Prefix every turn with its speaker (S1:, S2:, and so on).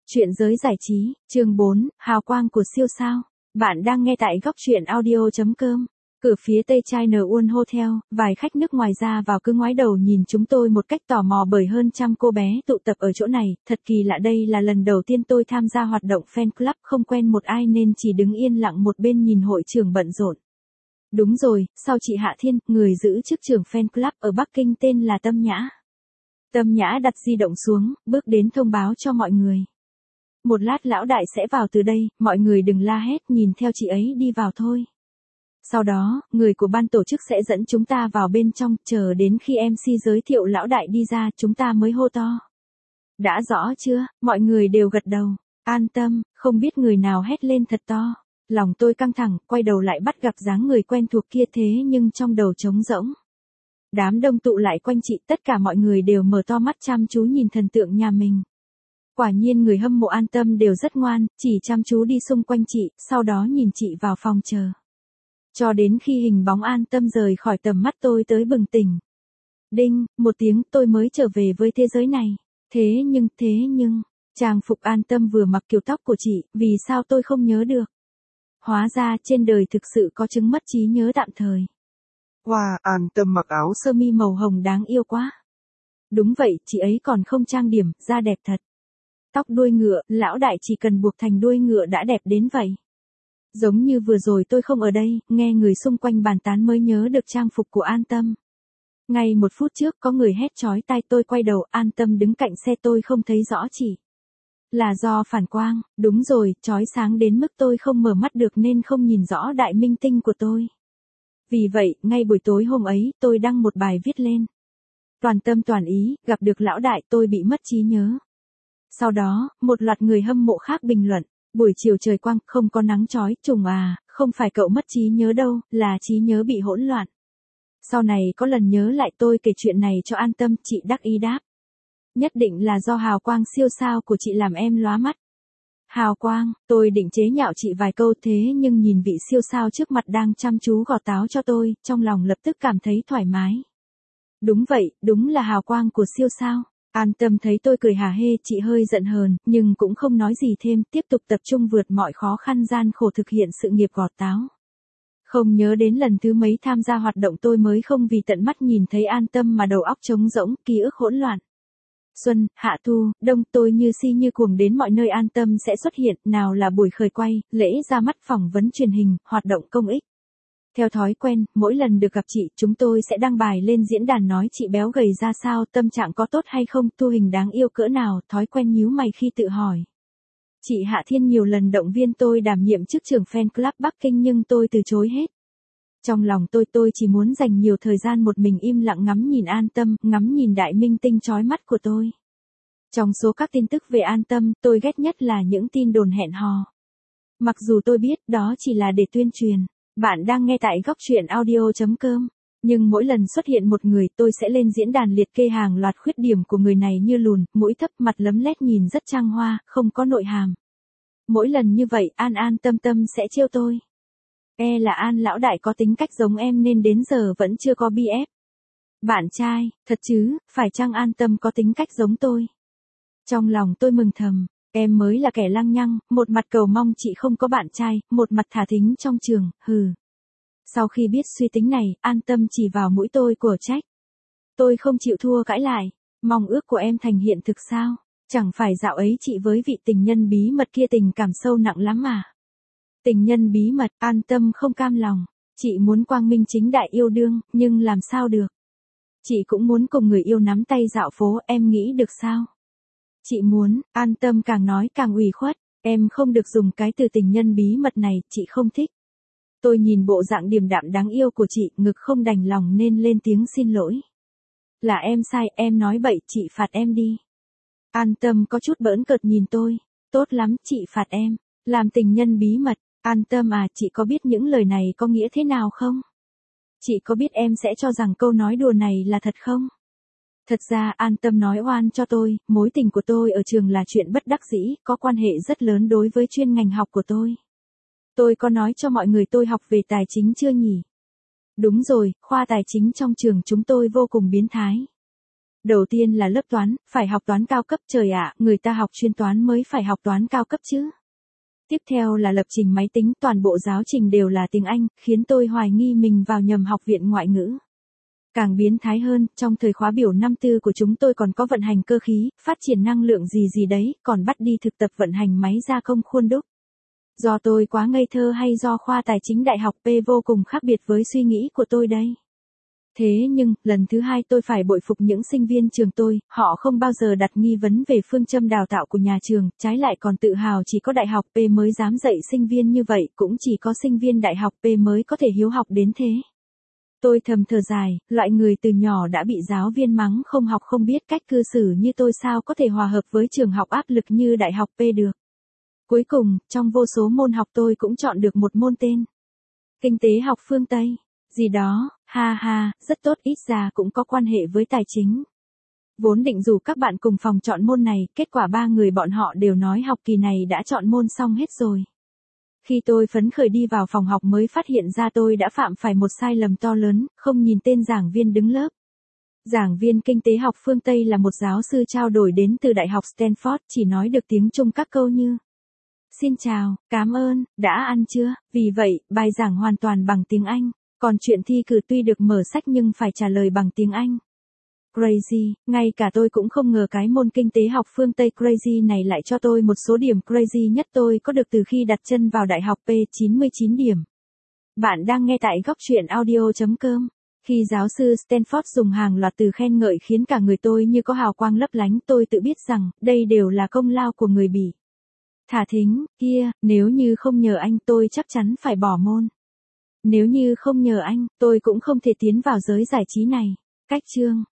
S1: Chuyện giới giải trí, chương 4, hào quang của siêu sao. Bạn đang nghe tại góc truyện audio.com. Cửa phía tây China One Hotel, vài khách nước ngoài ra vào cứ ngoái đầu nhìn chúng tôi một cách tò mò bởi hơn trăm cô bé tụ tập ở chỗ này. Thật kỳ lạ, đây là lần đầu tiên tôi tham gia hoạt động fan club, không quen một ai nên chỉ đứng yên lặng một bên nhìn hội trưởng bận rộn. Đúng rồi, sau chị Hạ Thiên, người giữ chức trưởng fan club ở Bắc Kinh tên là Tâm Nhã. Tâm Nhã đặt di động xuống, bước đến thông báo cho mọi người. Một lát lão đại sẽ vào từ đây, mọi người đừng la hét, nhìn theo chị ấy đi vào thôi. Sau đó, người của ban tổ chức sẽ dẫn chúng ta vào bên trong, chờ đến khi MC giới thiệu lão đại đi ra chúng ta mới hô to. Đã rõ chưa, mọi người đều gật đầu, an tâm, không biết người nào hét lên thật to. Lòng tôi căng thẳng, quay đầu lại bắt gặp dáng người quen thuộc kia thế nhưng trong đầu trống rỗng. Đám đông tụ lại quanh chị, tất cả mọi người đều mở to mắt chăm chú nhìn thần tượng nhà mình. Quả nhiên người hâm mộ An Tâm đều rất ngoan, chỉ chăm chú đi xung quanh chị, sau đó nhìn chị vào phòng chờ. Cho đến khi hình bóng An Tâm rời khỏi tầm mắt tôi tới bừng tỉnh. Đinh, một tiếng tôi mới trở về với thế giới này. Thế nhưng, trang phục An Tâm vừa mặc kiểu tóc của chị, vì sao tôi không nhớ được? Hóa ra trên đời thực sự có chứng mất trí nhớ tạm thời.
S2: Wow, An Tâm mặc áo
S1: sơ mi màu hồng đáng yêu quá. Đúng vậy, chị ấy còn không trang điểm, da đẹp thật. Tóc đuôi ngựa, lão đại chỉ cần buộc thành đuôi ngựa đã đẹp đến vậy. Giống như vừa rồi tôi không ở đây, nghe người xung quanh bàn tán mới nhớ được trang phục của An Tâm. Ngay một phút trước có người hét chói tai, tôi quay đầu, An Tâm đứng cạnh xe, tôi không thấy rõ chị. Là do phản quang, đúng rồi, chói sáng đến mức tôi không mở mắt được nên không nhìn rõ đại minh tinh của tôi. Vì vậy, ngay buổi tối hôm ấy, tôi đăng một bài viết lên. Toàn tâm toàn ý, gặp được lão đại tôi bị mất trí nhớ. Sau đó, một loạt người hâm mộ khác bình luận, buổi chiều trời quang, không có nắng chói, trùng à, không phải cậu mất trí nhớ đâu, là trí nhớ bị hỗn loạn. Sau này có lần nhớ lại tôi kể chuyện này cho An Tâm, chị đắc ý đáp. Nhất định là do hào quang siêu sao của chị làm em lóa mắt. Hào quang, tôi định chế nhạo chị vài câu thế nhưng nhìn vị siêu sao trước mặt đang chăm chú gọt táo cho tôi, trong lòng lập tức cảm thấy thoải mái. Đúng vậy, đúng là hào quang của siêu sao. An Tâm thấy tôi cười hả hê, chị hơi giận hờn, nhưng cũng không nói gì thêm, tiếp tục tập trung vượt mọi khó khăn gian khổ thực hiện sự nghiệp gọt táo. Không nhớ đến lần thứ mấy tham gia hoạt động tôi mới không vì tận mắt nhìn thấy An Tâm mà đầu óc trống rỗng, ký ức hỗn loạn. Xuân, hạ thu, đông, tôi như si như cuồng đến mọi nơi An Tâm sẽ xuất hiện, nào là buổi khởi quay, lễ ra mắt, phỏng vấn truyền hình, hoạt động công ích. Theo thói quen, mỗi lần được gặp chị, chúng tôi sẽ đăng bài lên diễn đàn nói chị béo gầy ra sao, tâm trạng có tốt hay không, thu hình đáng yêu cỡ nào, thói quen nhíu mày khi tự hỏi. Chị Hạ Thiên nhiều lần động viên tôi đảm nhiệm chức trưởng fan club Bắc Kinh nhưng tôi từ chối hết. Trong lòng tôi chỉ muốn dành nhiều thời gian một mình im lặng ngắm nhìn An Tâm, ngắm nhìn đại minh tinh chói mắt của tôi. Trong số các tin tức về An Tâm, tôi ghét nhất là những tin đồn hẹn hò. Mặc dù tôi biết đó chỉ là để tuyên truyền. Bạn đang nghe tại góc truyện audio.com. Nhưng mỗi lần xuất hiện một người tôi sẽ lên diễn đàn liệt kê hàng loạt khuyết điểm của người này như lùn, mũi thấp, mặt lấm lét, nhìn rất trang hoa, không có nội hàm. Mỗi lần như vậy An Tâm sẽ trêu tôi. Là An lão đại có tính cách giống em nên đến giờ vẫn chưa có BF. Bạn trai, thật chứ, phải chăng An Tâm có tính cách giống tôi? Trong lòng tôi mừng thầm. Em mới là kẻ lăng nhăng, một mặt cầu mong chị không có bạn trai, một mặt thả thính trong trường, hừ. Sau khi biết suy tính này, An Tâm chỉ vào mũi tôi của trách. Tôi không chịu thua cãi lại, mong ước của em thành hiện thực sao? Chẳng phải dạo ấy chị với vị tình nhân bí mật kia tình cảm sâu nặng lắm mà. Tình nhân bí mật, An Tâm không cam lòng, chị muốn quang minh chính đại yêu đương, nhưng làm sao được? Chị cũng muốn cùng người yêu nắm tay dạo phố, em nghĩ được sao? Chị muốn, An Tâm càng nói càng ủy khuất, em không được dùng cái từ tình nhân bí mật này, chị không thích. Tôi nhìn bộ dạng điềm đạm đáng yêu của chị, ngực không đành lòng nên lên tiếng xin lỗi. Là em sai, em nói bậy, chị phạt em đi. An Tâm có chút bỡn cợt nhìn tôi, tốt lắm, chị phạt em, làm tình nhân bí mật. An Tâm à, chị có biết những lời này có nghĩa thế nào không? Chị có biết em sẽ cho rằng câu nói đùa này là thật không? Thật ra An Tâm nói oan cho tôi, mối tình của tôi ở trường là chuyện bất đắc dĩ, có quan hệ rất lớn đối với chuyên ngành học của tôi. Tôi có nói cho mọi người tôi học về tài chính chưa nhỉ? Đúng rồi, khoa tài chính trong trường chúng tôi vô cùng biến thái. Đầu tiên là lớp toán, phải học toán cao cấp, trời ạ, người ta học chuyên toán mới phải học toán cao cấp chứ. Tiếp theo là lập trình máy tính, toàn bộ giáo trình đều là tiếng Anh, khiến tôi hoài nghi mình vào nhầm học viện ngoại ngữ. Càng biến thái hơn, trong thời khóa biểu năm tư của chúng tôi còn có vận hành cơ khí, phát triển năng lượng gì gì đấy, còn bắt đi thực tập vận hành máy gia công khuôn đúc. Do tôi quá ngây thơ hay do khoa tài chính đại học P vô cùng khác biệt với suy nghĩ của tôi đây? Thế nhưng, lần thứ hai tôi phải bội phục những sinh viên trường tôi, họ không bao giờ đặt nghi vấn về phương châm đào tạo của nhà trường, trái lại còn tự hào chỉ có đại học P mới dám dạy sinh viên như vậy, cũng chỉ có sinh viên đại học P mới có thể hiếu học đến thế. Tôi thầm thở dài, loại người từ nhỏ đã bị giáo viên mắng không học không biết cách cư xử như tôi sao có thể hòa hợp với trường học áp lực như đại học P được. Cuối cùng, trong vô số môn học tôi cũng chọn được một môn tên Kinh tế học phương Tây. Gì đó, ha ha, rất tốt, ít ra cũng có quan hệ với tài chính. Vốn định rủ các bạn cùng phòng chọn môn này, kết quả 3 người bọn họ đều nói học kỳ này đã chọn môn xong hết rồi. Khi tôi phấn khởi đi vào phòng học mới phát hiện ra tôi đã phạm phải một sai lầm to lớn, không nhìn tên giảng viên đứng lớp. Giảng viên kinh tế học phương Tây là một giáo sư trao đổi đến từ Đại học Stanford, chỉ nói được tiếng Trung các câu như xin chào, cảm ơn, đã ăn chưa, vì vậy, bài giảng hoàn toàn bằng tiếng Anh. Còn chuyện thi cử tuy được mở sách nhưng phải trả lời bằng tiếng Anh. Crazy, ngay cả tôi cũng không ngờ cái môn kinh tế học phương Tây crazy này lại cho tôi một số điểm crazy nhất tôi có được từ khi đặt chân vào đại học P, 99 điểm. Bạn đang nghe tại góc truyện audio.com. Khi giáo sư Stanford dùng hàng loạt từ khen ngợi khiến cả người tôi như có hào quang lấp lánh, tôi tự biết rằng, đây đều là công lao của người Bỉ. Thả thính, kia, nếu như không nhờ anh tôi chắc chắn phải bỏ môn. Nếu như không nhờ anh, tôi cũng không thể tiến vào giới giải trí này. Cách chương